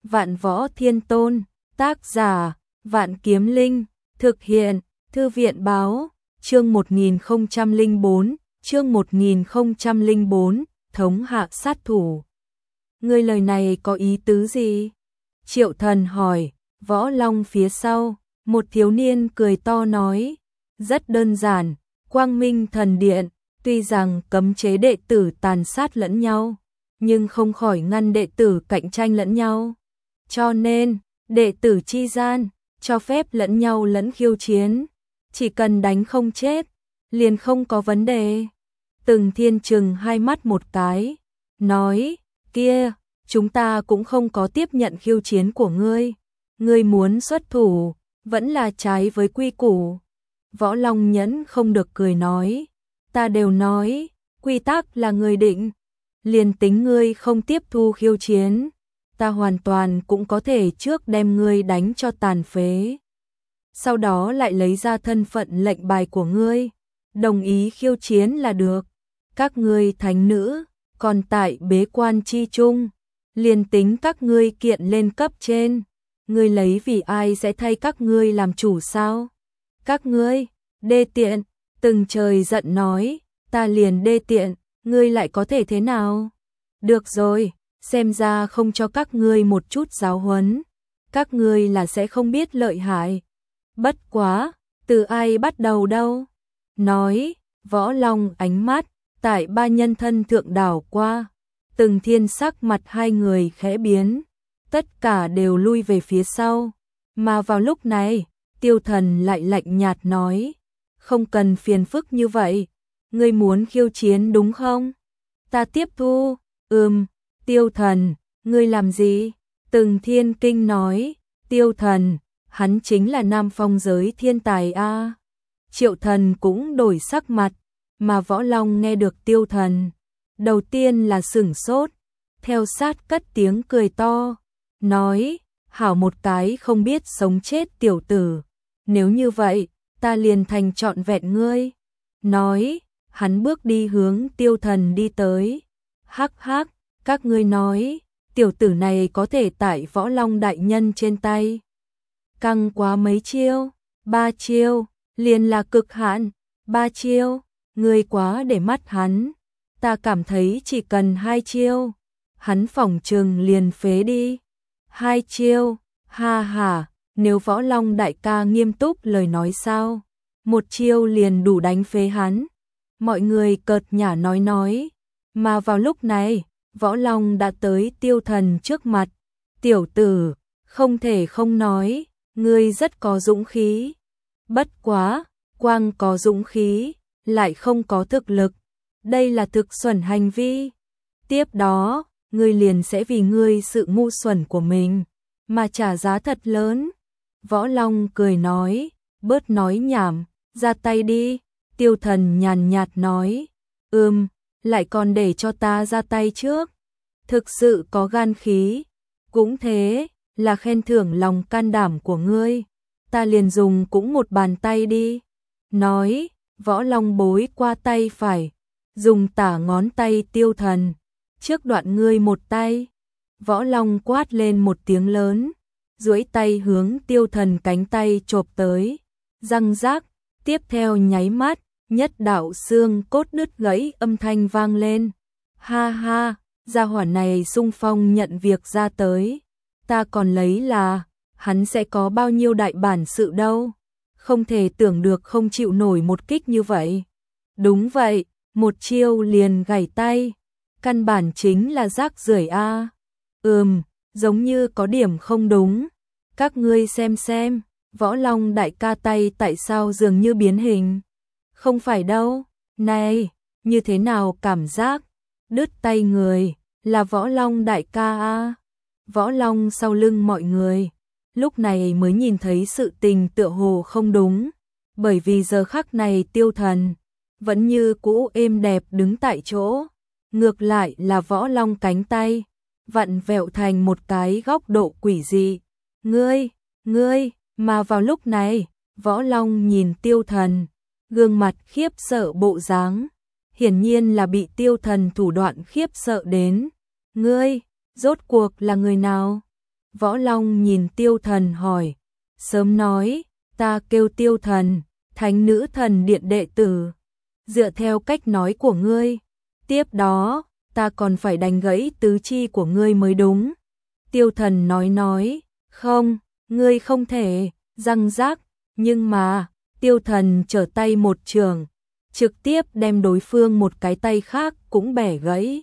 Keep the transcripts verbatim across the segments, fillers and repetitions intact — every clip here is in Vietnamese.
Vạn Võ Thiên Tôn, tác giả, Vạn Kiếm Linh, thực hiện, Thư viện báo, chương một nghìn không trăm lẻ bốn, chương một nghìn không trăm lẻ bốn, thống hạ sát thủ. Ngươi lời này có ý tứ gì? Triệu Thần hỏi. Võ Long phía sau, một thiếu niên cười to nói, rất đơn giản, Quang Minh Thần Điện, tuy rằng cấm chế đệ tử tàn sát lẫn nhau, nhưng không khỏi ngăn đệ tử cạnh tranh lẫn nhau. Cho nên, đệ tử chi gian, cho phép lẫn nhau lẫn khiêu chiến, chỉ cần đánh không chết, liền không có vấn đề. Từng Thiên chừng hai mắt một cái, nói, kia, chúng ta cũng không có tiếp nhận khiêu chiến của ngươi. Ngươi muốn xuất thủ, vẫn là trái với quy củ. Võ Long nhẫn không được cười nói, ta đều nói, quy tắc là người định, liền tính ngươi không tiếp thu khiêu chiến, ta hoàn toàn cũng có thể trước đem ngươi đánh cho tàn phế. Sau đó lại lấy ra thân phận lệnh bài của ngươi, đồng ý khiêu chiến là được. Các ngươi thánh nữ, còn tại bế quan chi chung, liền tính các ngươi kiện lên cấp trên, ngươi lấy vì ai sẽ thay các ngươi làm chủ sao? Các ngươi, đê tiện, từng trời giận nói, ta liền đê tiện, ngươi lại có thể thế nào? Được rồi, xem ra không cho các ngươi một chút giáo huấn, các ngươi là sẽ không biết lợi hại. Bất quá, từ ai bắt đầu đâu? Nói, Võ Long ánh mắt, tại ba nhân thân thượng đảo qua, Từng Thiên sắc mặt hai người khẽ biến, tất cả đều lui về phía sau, mà vào lúc này, Tiêu Thần lại lạnh nhạt nói, không cần phiền phức như vậy, ngươi muốn khiêu chiến đúng không? Ta tiếp thu, ừm, Tiêu Thần, ngươi làm gì? Từng Thiên kinh nói, Tiêu Thần, hắn chính là Nam Phong giới thiên tài a. Triệu Thần cũng đổi sắc mặt, mà Võ Long nghe được Tiêu Thần, đầu tiên là sửng sốt, theo sát cất tiếng cười to, nói, hảo một cái không biết sống chết tiểu tử, nếu như vậy, ta liền thành trọn vẹn ngươi. Nói, hắn bước đi hướng Tiêu Thần đi tới, hắc hắc, các ngươi nói, tiểu tử này có thể tại Võ Long đại nhân trên tay. Căng quá mấy chiêu, ba chiêu, liền là cực hạn, ba chiêu, ngươi quá để mắt hắn, ta cảm thấy chỉ cần hai chiêu, hắn phỏng chừng liền phế đi. Hai chiêu, ha ha, nếu Võ Long đại ca nghiêm túc lời nói sao, một chiêu liền đủ đánh phế hắn. Mọi người cợt nhả nói nói, mà vào lúc này, Võ Long đã tới Tiêu Thần trước mặt. Tiểu tử, không thể không nói, ngươi rất có dũng khí. Bất quá, quang có dũng khí, lại không có thực lực. Đây là thực xuẩn hành vi. Tiếp đó, ngươi liền sẽ vì ngươi sự ngu xuẩn của mình mà trả giá thật lớn. Võ Long cười nói, bớt nói nhảm, ra tay đi. Tiêu Thần nhàn nhạt nói, ừm, lại còn để cho ta ra tay trước. Thực sự có gan khí, cũng thế, là khen thưởng lòng can đảm của ngươi. Ta liền dùng cũng một bàn tay đi. Nói, Võ Long bối qua tay phải, dùng tả ngón tay Tiêu Thần, trước đoạn ngươi một tay. Võ Long quát lên một tiếng lớn, duỗi tay hướng Tiêu Thần cánh tay chộp tới, răng rác, tiếp theo nháy mắt, nhất đạo xương cốt đứt gãy âm thanh vang lên. Ha ha, gia hỏa này xung phong nhận việc ra tới, ta còn lấy là, hắn sẽ có bao nhiêu đại bản sự đâu, không thể tưởng được không chịu nổi một kích như vậy. Đúng vậy, một chiêu liền gãy tay, căn bản chính là rác rưởi a. Ừm, giống như có điểm không đúng. Các ngươi xem xem, Võ Long đại ca tay tại sao dường như biến hình? Không phải đâu, này, như thế nào cảm giác đứt tay người, là Võ Long đại ca a. Võ Long sau lưng mọi người, lúc này mới nhìn thấy sự tình tựa hồ không đúng, bởi vì giờ khắc này Tiêu Thần vẫn như cũ êm đẹp đứng tại chỗ, ngược lại là Võ Long cánh tay vặn vẹo thành một cái góc độ quỷ dị. Ngươi, ngươi, mà vào lúc này, Võ Long nhìn Tiêu Thần, gương mặt khiếp sợ bộ dáng, hiển nhiên là bị Tiêu Thần thủ đoạn khiếp sợ đến. Ngươi, rốt cuộc là người nào? Võ Long nhìn Tiêu Thần hỏi, sớm nói, ta kêu Tiêu Thần, Thánh Nữ Thần Điện đệ tử. Dựa theo cách nói của ngươi, tiếp đó, ta còn phải đánh gãy tứ chi của ngươi mới đúng. Tiêu Thần nói nói, không, ngươi không thể, răng rác, nhưng mà, Tiêu Thần trở tay một trường, trực tiếp đem đối phương một cái tay khác cũng bẻ gãy.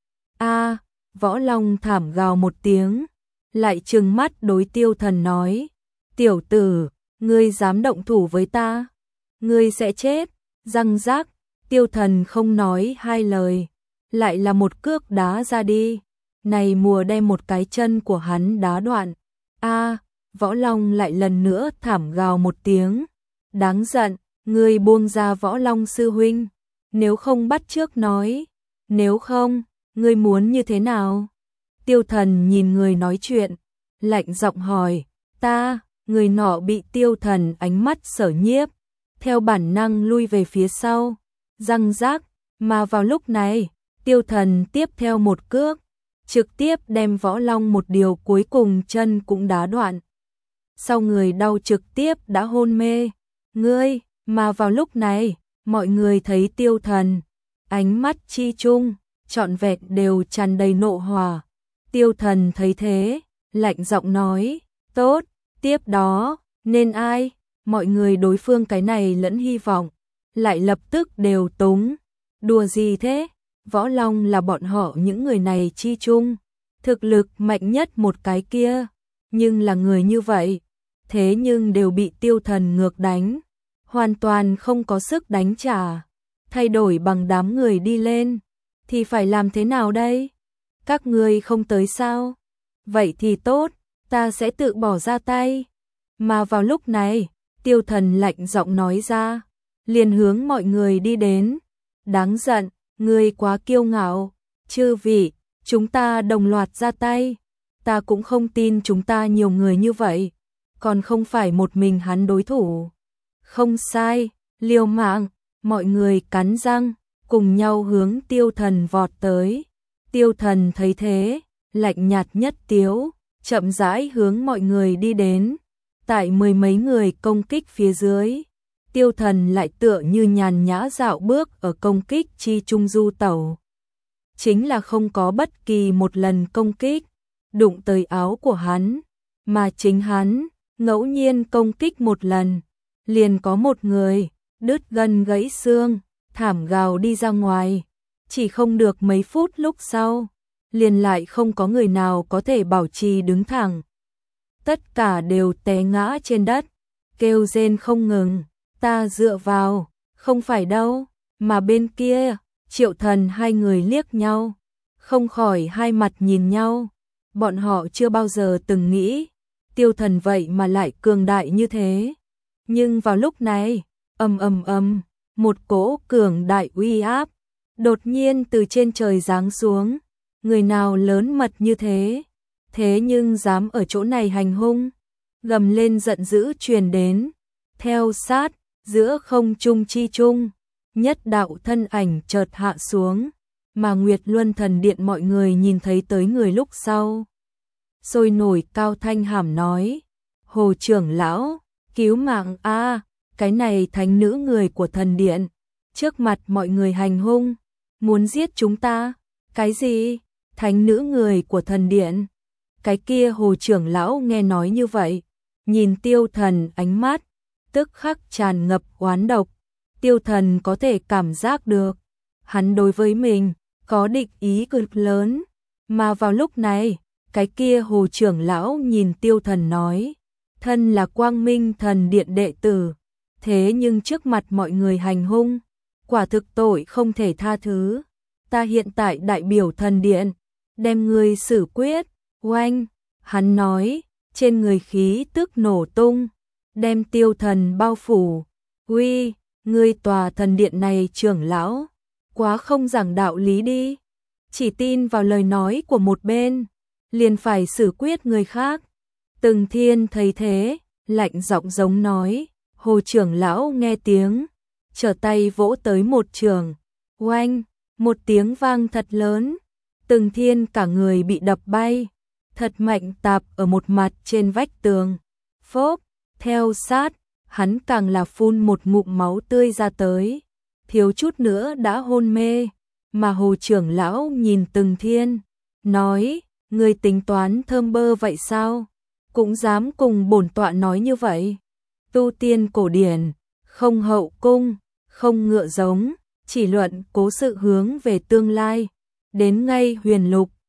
A, Võ Long thảm gào một tiếng, lại trừng mắt đối Tiêu Thần nói, tiểu tử, ngươi dám động thủ với ta, ngươi sẽ chết. Răng rác, Tiêu Thần không nói hai lời, lại là một cước đá ra đi, này mùa đem một cái chân của hắn đá đoạn. A, Võ Long lại lần nữa thảm gào một tiếng, đáng giận, ngươi buông ra Võ Long sư huynh, nếu không bắt trước nói, nếu không, ngươi muốn như thế nào? Tiêu Thần nhìn người nói chuyện, lạnh giọng hỏi, ta, người nọ bị Tiêu Thần ánh mắt sở nhiếp, theo bản năng lui về phía sau, răng rác, mà vào lúc này, Tiêu Thần tiếp theo một cước, trực tiếp đem Võ Long một điều cuối cùng chân cũng đá đoạn. Sau người đau trực tiếp đã hôn mê, ngươi, mà vào lúc này, mọi người thấy Tiêu Thần, ánh mắt chi chung, trọn vẹn đều tràn đầy nộ hỏa. Tiêu Thần thấy thế, lạnh giọng nói, tốt, tiếp đó, nên ai, mọi người đối phương cái này lẫn hy vọng, lại lập tức đều túng, đùa gì thế, Võ Long là bọn họ những người này chi chung, thực lực mạnh nhất một cái kia, nhưng là người như vậy, thế nhưng đều bị Tiêu Thần ngược đánh, hoàn toàn không có sức đánh trả, thay đổi bằng đám người đi lên, thì phải làm thế nào đây? Các ngươi không tới sao? Vậy thì tốt, ta sẽ tự bỏ ra tay. Mà vào lúc này, Tiêu Thần lạnh giọng nói ra, liền hướng mọi người đi đến. Đáng giận, ngươi quá kiêu ngạo, chư vị, chúng ta đồng loạt ra tay. Ta cũng không tin chúng ta nhiều người như vậy, còn không phải một mình hắn đối thủ. Không sai, liều mạng, mọi người cắn răng, cùng nhau hướng Tiêu Thần vọt tới. Tiêu Thần thấy thế, lạnh nhạt nhất tiếu, chậm rãi hướng mọi người đi đến. Tại mười mấy người công kích phía dưới, Tiêu Thần lại tựa như nhàn nhã dạo bước ở công kích chi trung du tẩu. Chính là không có bất kỳ một lần công kích, đụng tới áo của hắn, mà chính hắn, ngẫu nhiên công kích một lần, liền có một người, đứt gân gãy xương, thảm gào đi ra ngoài. Chỉ không được mấy phút lúc sau, liền lại không có người nào có thể bảo trì đứng thẳng. Tất cả đều té ngã trên đất, kêu rên không ngừng, ta dựa vào, không phải đâu, mà bên kia, Triệu Thần hai người liếc nhau, không khỏi hai mặt nhìn nhau, bọn họ chưa bao giờ từng nghĩ, Tiêu Thần vậy mà lại cường đại như thế. Nhưng vào lúc này, ầm ầm ầm, một cỗ cường đại uy áp đột nhiên từ trên trời giáng xuống, người nào lớn mật như thế, thế nhưng dám ở chỗ này hành hung, gầm lên giận dữ truyền đến, theo sát, giữa không trung chi trung, nhất đạo thân ảnh chợt hạ xuống, mà Nguyệt Luân Thần Điện mọi người nhìn thấy tới người lúc sau. Sôi nổi cao thanh hàm nói, Hồ trưởng lão, cứu mạng a, cái này thánh nữ người của thần điện, trước mặt mọi người hành hung, muốn giết chúng ta, cái gì, thánh nữ người của thần điện, cái kia Hồ trưởng lão nghe nói như vậy, nhìn Tiêu Thần ánh mắt, tức khắc tràn ngập oán độc, Tiêu Thần có thể cảm giác được, hắn đối với mình, có địch ý cực lớn, mà vào lúc này, cái kia Hồ trưởng lão nhìn Tiêu Thần nói, thân là Quang Minh Thần Điện đệ tử, thế nhưng trước mặt mọi người hành hung, quả thực tội không thể tha thứ. Ta hiện tại đại biểu thần điện, đem ngươi xử quyết, oanh, hắn nói, trên người khí tức nổ tung, đem Tiêu Thần bao phủ, uy, ngươi tòa thần điện này trưởng lão, quá không giảng đạo lý đi, chỉ tin vào lời nói của một bên, liền phải xử quyết người khác. Từng Thiên thấy thế, lạnh giọng giống nói, Hồ trưởng lão nghe tiếng, trở tay vỗ tới một trường, oanh, một tiếng vang thật lớn, Từng Thiên cả người bị đập bay, thật mạnh tạp ở một mặt trên vách tường. Phốp, theo sát, hắn càng là phun một ngụm máu tươi ra tới, thiếu chút nữa đã hôn mê, mà Hồ trưởng lão nhìn Từng Thiên, nói, người tính toán thơm bơ vậy sao? Cũng dám cùng bổn tọa nói như vậy? Tu tiên cổ điển, không hậu cung, không ngựa giống, chỉ luận cố sự hướng về tương lai, đến ngay huyền lục,